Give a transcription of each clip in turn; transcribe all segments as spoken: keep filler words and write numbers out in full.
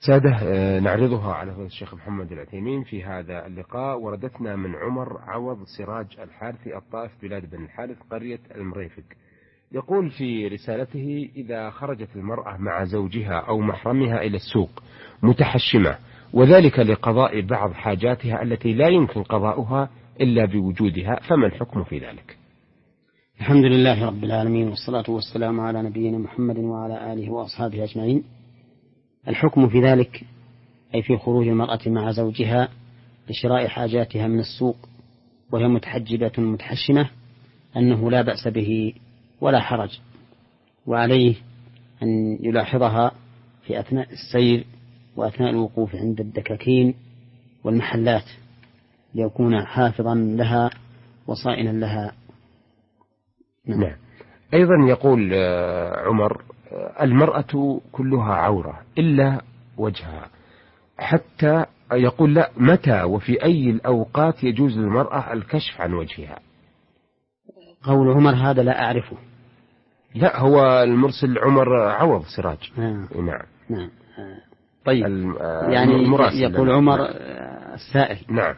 سادة، نعرضها على فضيلة الشيخ محمد العثيمين في هذا اللقاء. وردتنا من عمر عوض سراج الحارثي الطائف بلاد بن الحارث قرية المريفق. يقول في رسالته: إذا خرجت المرأة مع زوجها أو محرمها إلى السوق متحشمة، وذلك لقضاء بعض حاجاتها التي لا يمكن قضاؤها إلا بوجودها، فما الحكم في ذلك؟ الحمد لله رب العالمين، والصلاة والسلام على نبينا محمد وعلى آله وأصحابه أجمعين. الحكم في ذلك أي في خروج المرأة مع زوجها لشراء حاجاتها من السوق وهي متحجبة متحشمة أنه لا بأس به ولا حرج، وعليه أن يلاحظها في أثناء السير وأثناء الوقوف عند الدكاكين والمحلات ليكون حافظا لها وصائنا لها. نعم. نعم. أيضا يقول عمر: المرأة كلها عورة إلا وجهها، حتى يقول لا، متى وفي أي الأوقات يجوز للمرأة الكشف عن وجهها؟ قول عمر هذا لا أعرفه. لا، هو المرسل عمر عوض سراج. آه. نعم. نعم. آه. طيب. آه يعني يقول لنا. عمر. نعم. السائل. نعم.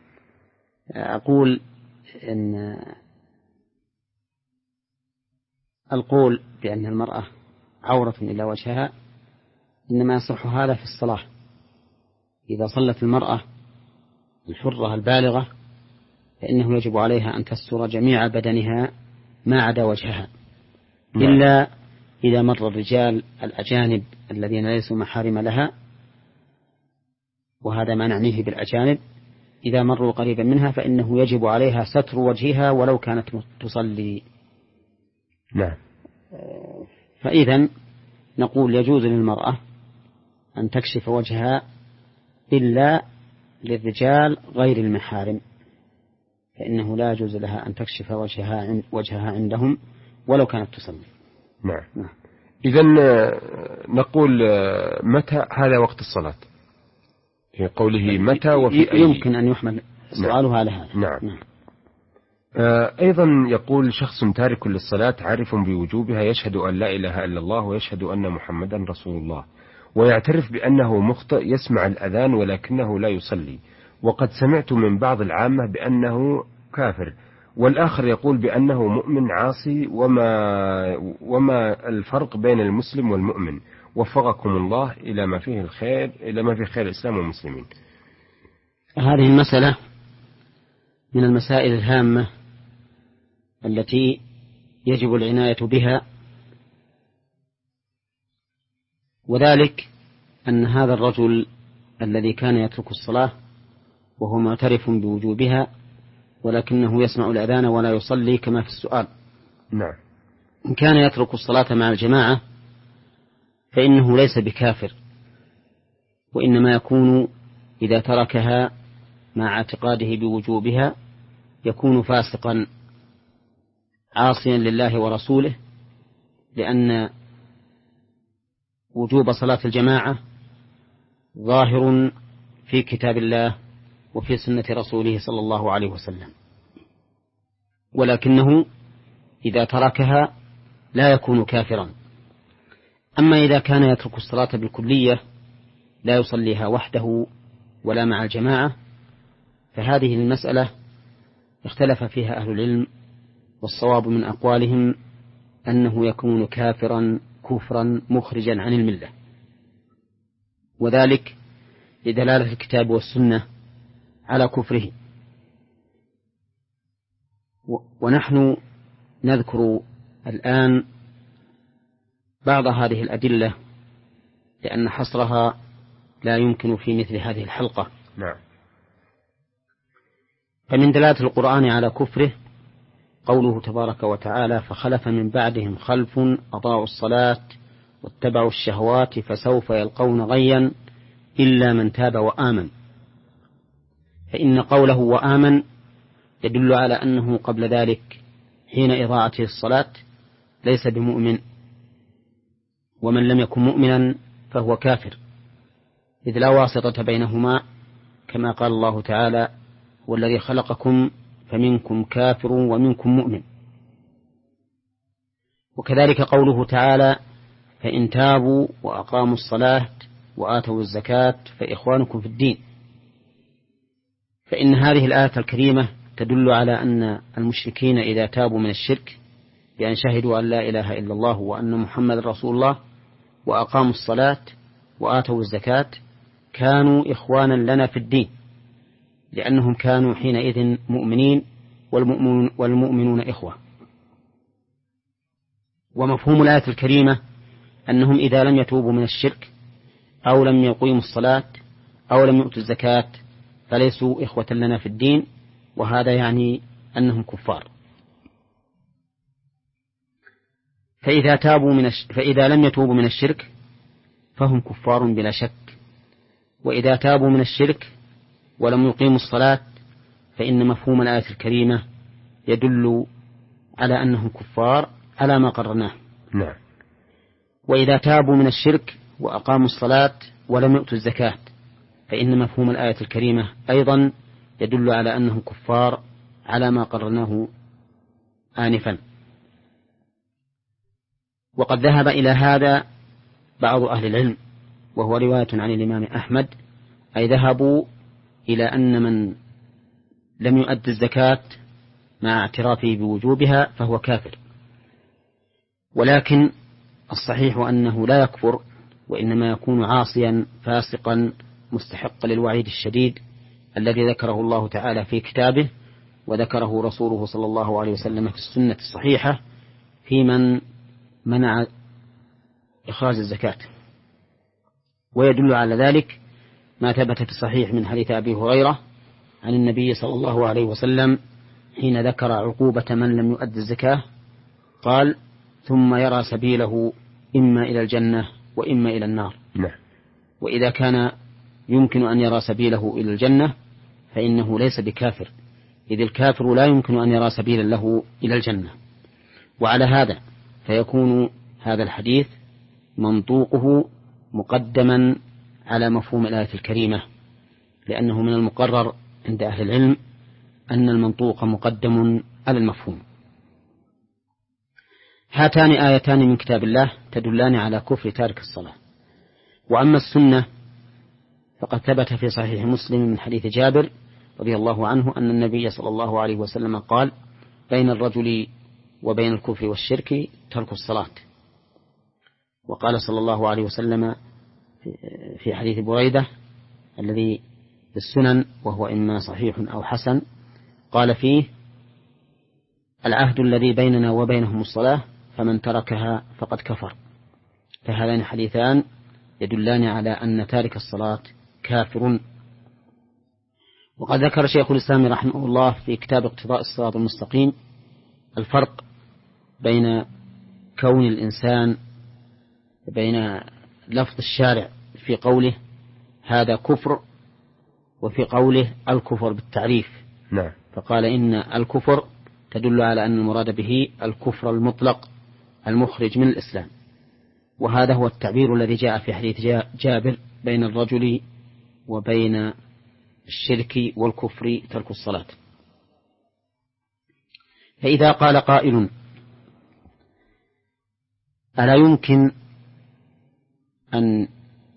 أقول إن القول بأن المرأة عورة إلى وجهها إنما يصح هذا في الصلاة، إذا صلت المرأة الحرة البالغة فإنه يجب عليها أن تستر جميع بدنها ما عدا وجهها. نعم. إلا إذا مر الرجال الأجانب الذين ليسوا محارم لها، وهذا ما نعنيه بالأجانب، إذا مروا قريبا منها فإنه يجب عليها ستر وجهها ولو كانت تصلي. نعم. فإذا نقول يجوز للمرأة أن تكشف وجهها إلا للرجال غير المحارم، فإنه لا يجوز لها أن تكشف وجهها وجهها عندهم ولو كانت تصلي. نعم. نعم. إذن نقول متى هذا وقت الصلاة؟ في قوله متى وفي أي، يمكن أن يحمل سؤاله على هذا. نعم. نعم. أيضا يقول: شخص تارك للصلاة عارف بوجوبها، يشهد أن لا إله إلا الله ويشهد أن محمدا رسول الله، ويعترف بأنه مخطئ، يسمع الأذان ولكنه لا يصلي، وقد سمعت من بعض العامة بأنه كافر، والآخر يقول بأنه مؤمن عاصي، وما, وما الفرق بين المسلم والمؤمن؟ وفقكم الله إلى ما فيه الخير، إلى ما فيه خير الإسلام والمسلمين. هذه المسألة من المسائل الهامة التي يجب العناية بها، وذلك أن هذا الرجل الذي كان يترك الصلاة وهو معترف بوجوبها ولكنه يسمع الأذان ولا يصلي كما في السؤال. نعم. إن كان يترك الصلاة مع الجماعة فإنه ليس بكافر، وإنما يكون إذا تركها مع اعتقاده بوجوبها يكون فاسقا عاصيا لله ورسوله، لأن وجوب صلاة الجماعة ظاهر في كتاب الله وفي سنة رسوله صلى الله عليه وسلم، ولكنه إذا تركها لا يكون كافرا. أما إذا كان يترك الصلاة بالكلية لا يصليها وحده ولا مع الجماعة فهذه المسألة اختلف فيها أهل العلم، والصواب من أقوالهم أنه يكون كافرا كفرا مخرجا عن الملة، وذلك لدلالة الكتاب والسنة على كفره. ونحن نذكر الآن بعض هذه الأدلة لأن حصرها لا يمكن في مثل هذه الحلقة. نعم. فمن دلالة القرآن على كفره قوله تبارك وتعالى: فخلف من بعدهم خلف أضاعوا الصلاة واتبعوا الشهوات فسوف يلقون غيا إلا من تاب وآمن. فإن قوله وآمن يدل على أنه قبل ذلك حين إضاعته الصلاة ليس بمؤمن، ومن لم يكن مؤمنا فهو كافر، إذ لا واسطة بينهما، كما قال الله تعالى: والذي خلقكم فمنكم كافر ومنكم مؤمن. وكذلك قوله تعالى: فإن تابوا وأقاموا الصلاة وآتوا الزكاة فإخوانكم في الدين. فإن هذه الآية الكريمة تدل على أن المشركين إذا تابوا من الشرك بأن شهدوا أن لا إله إلا الله وأن محمد رسول الله وأقاموا الصلاة وآتوا الزكاة كانوا إخوانا لنا في الدين، لأنهم كانوا حينئذ مؤمنين والمؤمنون, والمؤمنون إخوة. ومفهوم الآية الكريمة أنهم إذا لم يتوبوا من الشرك أو لم يقيموا الصلاة أو لم يؤتوا الزكاة فليسوا إخوة لنا في الدين، وهذا يعني أنهم كفار. فإذا تابوا من الش... فإذا لم يتوبوا من الشرك فهم كفار بلا شك، وإذا تابوا من الشرك ولم يقيموا الصلاة فإن مفهوم الآية الكريمة يدل على أنهم كفار على ما قررناه. نعم. وإذا تابوا من الشرك وأقاموا الصلاة ولم يؤتوا الزكاة فإن مفهوم الآية الكريمة أيضا يدل على أنهم كفار على ما قررناه آنفا. وقد ذهب إلى هذا بعض أهل العلم، وهو رواية عن الإمام أحمد، أي ذهبوا إلى أن من لم يؤد الزكاة مع اعترافه بوجوبها فهو كافر. ولكن الصحيح أنه لا يكفر، وإنما يكون عاصيا فاسقا مستحقا للوعيد الشديد الذي ذكره الله تعالى في كتابه وذكره رسوله صلى الله عليه وسلم في السنة الصحيحة في من منع إخراج الزكاة. ويدل على ذلك ما ثبت في الصحيح من حديث أبي هريرة عن النبي صلى الله عليه وسلم حين ذكر عقوبة من لم يؤد الزكاة قال: ثم يرى سبيله إما إلى الجنة وإما إلى النار. نعم. وإذا كان يمكن أن يرى سبيله إلى الجنة فإنه ليس بكافر، إذ الكافر لا يمكن أن يرى سبيلا له إلى الجنة. وعلى هذا فيكون هذا الحديث منطوقه مقدما على مفهوم الآية الكريمة، لأنه من المقرر عند أهل العلم أن المنطوق مقدم على المفهوم. هاتان آيتان من كتاب الله تدلان على كفر تارك الصلاة. وأما السنة فقد ثبت في صحيح مسلم من حديث جابر رضي الله عنه أن النبي صلى الله عليه وسلم قال: بين الرجل وبين الكفر والشرك ترك الصلاة. وقال صلى الله عليه وسلم في حديث بريدة الذي في السنن وهو إما صحيح أو حسن، قال فيه: العهد الذي بيننا وبينهم الصلاة فمن تركها فقد كفر. فهذان حديثان يدلان على أن تارك الصلاة كافر. وقد ذكر شيخ الإسلام رحمه الله في كتاب اقتضاء الصراط المستقيم الفرق بين كون الإنسان بين لفظ الشارع في قوله هذا كفر وفي قوله الكفر بالتعريف. نعم. فقال إن الكفر تدل على أن المراد به الكفر المطلق المخرج من الإسلام، وهذا هو التعبير الذي جاء في حديث جابر بين الرجل وبين الشرك والكفر ترك الصلاة. فإذا قال قائل: ألا يمكن أن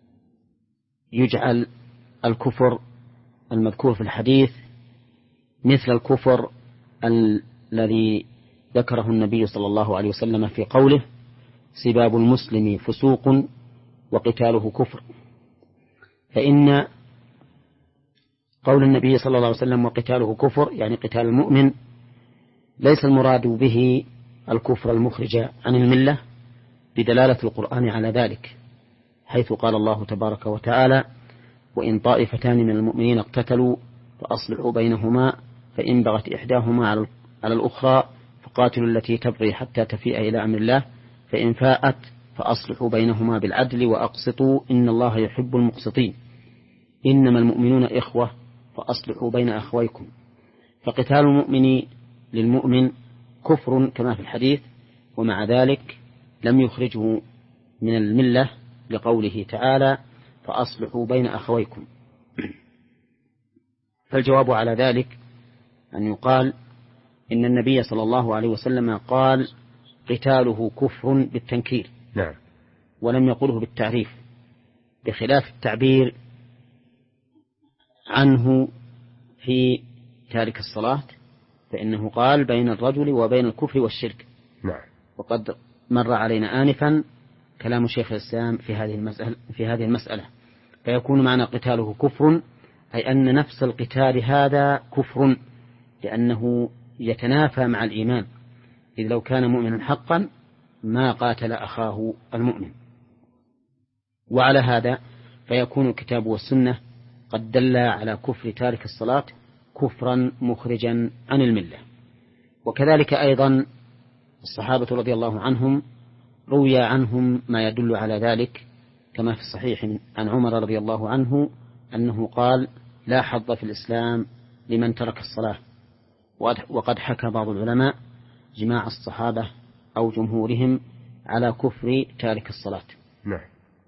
يجعل الكفر المذكور في الحديث مثل الكفر الذي ذكره النبي صلى الله عليه وسلم في قوله: سباب المسلم فسوق وقتاله كفر؟ فإن قول النبي صلى الله عليه وسلم وقتاله كفر يعني قتال المؤمن ليس المراد به الكفر المخرج عن الملة بدلالة القرآن على ذلك، حيث قال الله تبارك وتعالى: وإن طائفتان من المؤمنين اقتتلوا فأصلحوا بينهما فإن بغت إحداهما على الأخرى فقاتلوا التي تبغي حتى تفيء إلى أمر الله فإن فاءت فأصلحوا بينهما بالعدل وأقسطوا إن الله يحب المقسطين إنما المؤمنون إخوة فأصلحوا بين أخويكم. فقتال المؤمن للمؤمن كفر كما في الحديث، ومع ذلك لم يخرجه من الملة لقوله تعالى: فأصلحوا بين أخويكم. فالجواب على ذلك أن يقال إن النبي صلى الله عليه وسلم قال قتاله كفر بالتنكير، نعم، ولم يقله بالتعريف، بخلاف التعبير عنه في تارك الصلاة، فإنه قال بين الرجل وبين الكفر والشرك. نعم. وقد مر علينا آنفا كلام شيخ الإسلام في هذه المسألة في هذه المسألة فيكون معنى قتاله كفر، أي أن نفس القتال هذا كفر، لأنه يتنافى مع الإيمان، إذ لو كان مؤمنا حقا ما قاتل أخاه المؤمن. وعلى هذا فيكون الكتاب والسنة قد دل على كفر تارك الصلاة كفرا مخرجا عن الملة. وكذلك أيضا الصحابة رضي الله عنهم روي عنهم ما يدل على ذلك، كما في الصحيح عن عمر رضي الله عنه أنه قال لا حظ في الإسلام لمن ترك الصلاة. وقد حكى بعض العلماء جماع الصحابة أو جمهورهم على كفر تارك الصلاة. نعم.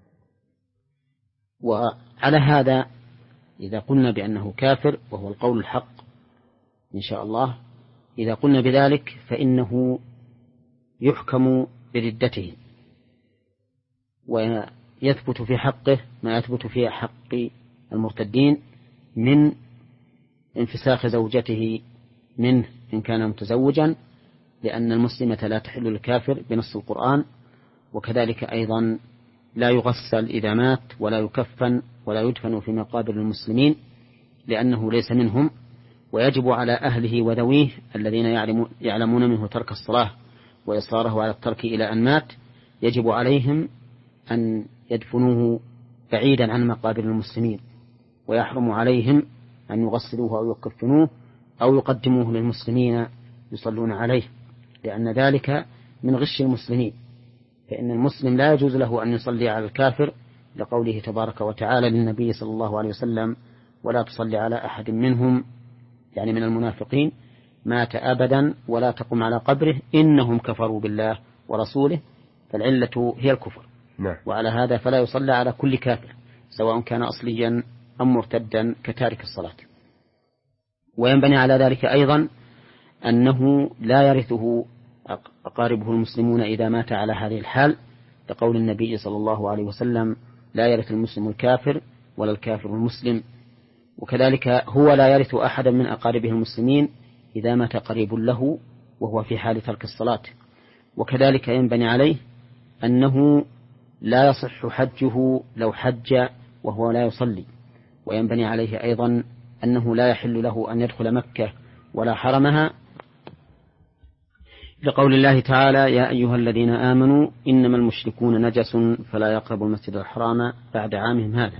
وعلى هذا إذا قلنا بأنه كافر وهو القول الحق إن شاء الله، إذا قلنا بذلك فإنه يحكم بردته، ويثبت في حقه ما يثبت في حق المرتدين من انفساخ زوجته منه إن كان متزوجا، لأن المسلمة لا تحل للكافر بنص القرآن. وكذلك أيضا لا يغسل إذا مات ولا يكفن ولا يدفن في مقابر المسلمين لأنه ليس منهم. ويجب على أهله وذويه الذين يعلمون منه ترك الصلاة وإصراره على الترك إلى أن مات، يجب عليهم أن يدفنوه بعيدا عن مقابر المسلمين، ويحرم عليهم أن يغسلوه أو يكفنوه أو يقدموه للمسلمين يصلون عليه، لأن ذلك من غش المسلمين. فإن المسلم لا يجوز له أن يصلي على الكافر، لقوله تبارك وتعالى للنبي صلى الله عليه وسلم ولا تصلي على أحد منهم، يعني من المنافقين، مات أبدا ولا تقم على قبره إنهم كفروا بالله ورسوله، فالعلة هي الكفر. نعم. وعلى هذا فلا يصلى على كل كافر سواء كان أصليا أم مرتدا كتارك الصلاة. وينبني على ذلك أيضا أنه لا يرثه أقاربه المسلمون إذا مات على هذه الحال، لقول النبي صلى الله عليه وسلم لا يرث المسلم الكافر ولا الكافر المسلم. وكذلك هو لا يرث أحدا من أقاربه المسلمين إذا مات قريب له وهو في حال ترك الصلاة. وكذلك ينبني عليه أنه لا يصح حجه لو حج وهو لا يصلي. وينبني عليه أيضا أنه لا يحل له أن يدخل مكة ولا حرمها، لقول الله تعالى يا أيها الذين آمنوا إنما المشركون نجس فلا يقربوا المسجد الحرام بعد عامهم هذا.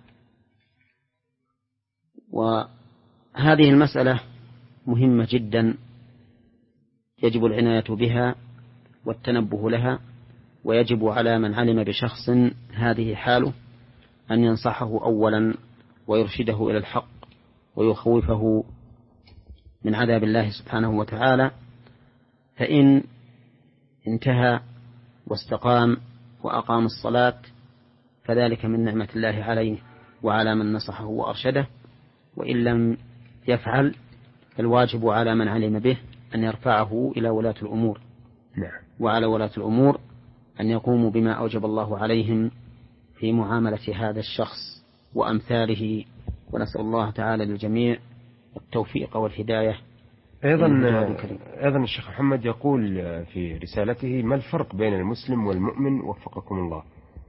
وهذه المسألة مهمة جدا يجب العناية بها والتنبه لها، ويجب على من علم بشخص هذه حاله أن ينصحه أولا ويرشده إلى الحق ويخوفه من عذاب الله سبحانه وتعالى، فإن انتهى واستقام وأقام الصلاة فذلك من نعمة الله عليه وعلى من نصحه وأرشده. وإن لم يفعل فالواجب على من علم به أن يرفعه إلى ولاة الأمور. نعم. وعلى ولاة الأمور أن يقوموا بما أوجب الله عليهم في معاملة هذا الشخص وأمثاله، ونسأل الله تعالى للجميع التوفيق والهداية. أيضا أيضا الشيخ محمد يقول في رسالته ما الفرق بين المسلم والمؤمن وفقكم الله؟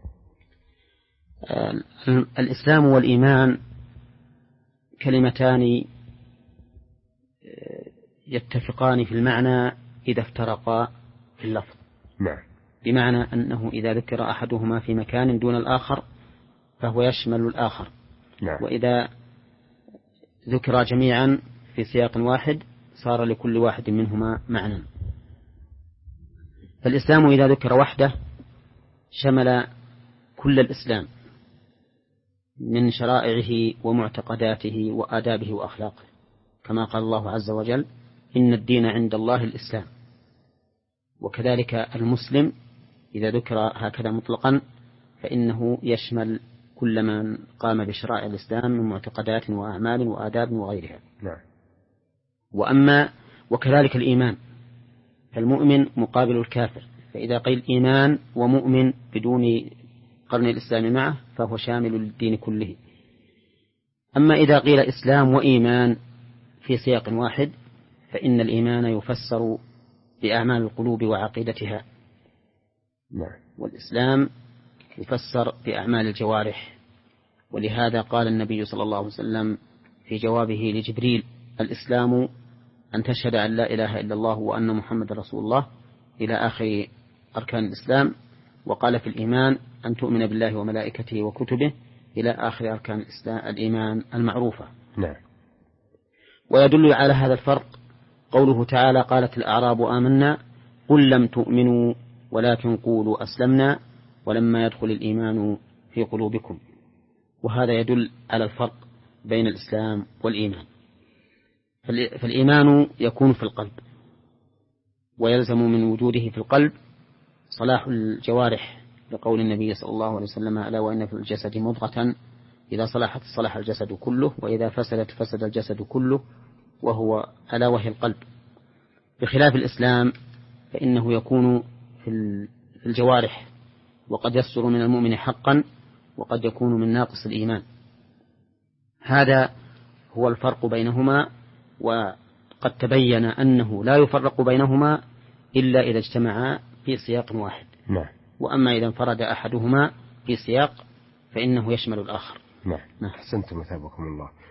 الإسلام والإيمان كلمتان يتفقان في المعنى إذا افترقا في اللفظ. نعم. بمعنى أنه إذا ذكر أحدهما في مكان دون الآخر فهو يشمل الآخر. نعم. وإذا ذكر جميعا في سياق واحد صار لكل واحد منهما معنى. فالإسلام إذا ذكر وحده شمل كل الإسلام من شرائعه ومعتقداته وآدابه وأخلاقه، كما قال الله عز وجل إن الدين عند الله الإسلام. وكذلك المسلم إذا ذكر هكذا مطلقا فإنه يشمل كل من قام بشرائع الإسلام من معتقدات وأعمال وآداب وغيرها. نعم. وأما وكذلك الإيمان، فالمؤمن مقابل الكافر، فإذا قيل إيمان ومؤمن بدون قرن الإسلام معه فهو شامل للدين كله. أما إذا قيل إسلام وإيمان في سياق واحد فإن الإيمان يفسر بأعمال القلوب وعقيدتها، والإسلام يفسر بأعمال الجوارح. ولهذا قال النبي صلى الله عليه وسلم في جوابه لجبريل: الإسلام أن تشهد أن لا إله إلا الله وأن محمد رسول الله إلى آخر أركان الإسلام. وقال في الإيمان أن تؤمن بالله وملائكته وكتبه إلى آخر أركان الإسلام الإيمان المعروفة. نعم. ويدل على هذا الفرق قوله تعالى: قالت الأعراب آمنا قل لم تؤمنوا ولكن قولوا أسلمنا ولما يدخل الإيمان في قلوبكم. وهذا يدل على الفرق بين الإسلام والإيمان. فالإيمان يكون في القلب، ويلزم من وجوده في القلب صلاح الجوارح، لقول النبي صلى الله عليه وسلم: ألا وإن في الجسد مضغة إذا صلحت صلح الجسد كله وإذا فسدت فسد الجسد كله، وهو ألا وهي القلب. بخلاف الإسلام فإنه يكون في الجوارح، وقد يصدر من المؤمن حقا وقد يكون من ناقص الإيمان. هذا هو الفرق بينهما، وقد تبين أنه لا يفرق بينهما إلا إذا اجتمعا في سياق واحد. نعم. وأما إذا انفرد أحدهما في سياق فإنه يشمل الآخر. نعم. نعم. أحسنتم، مثابكم الله.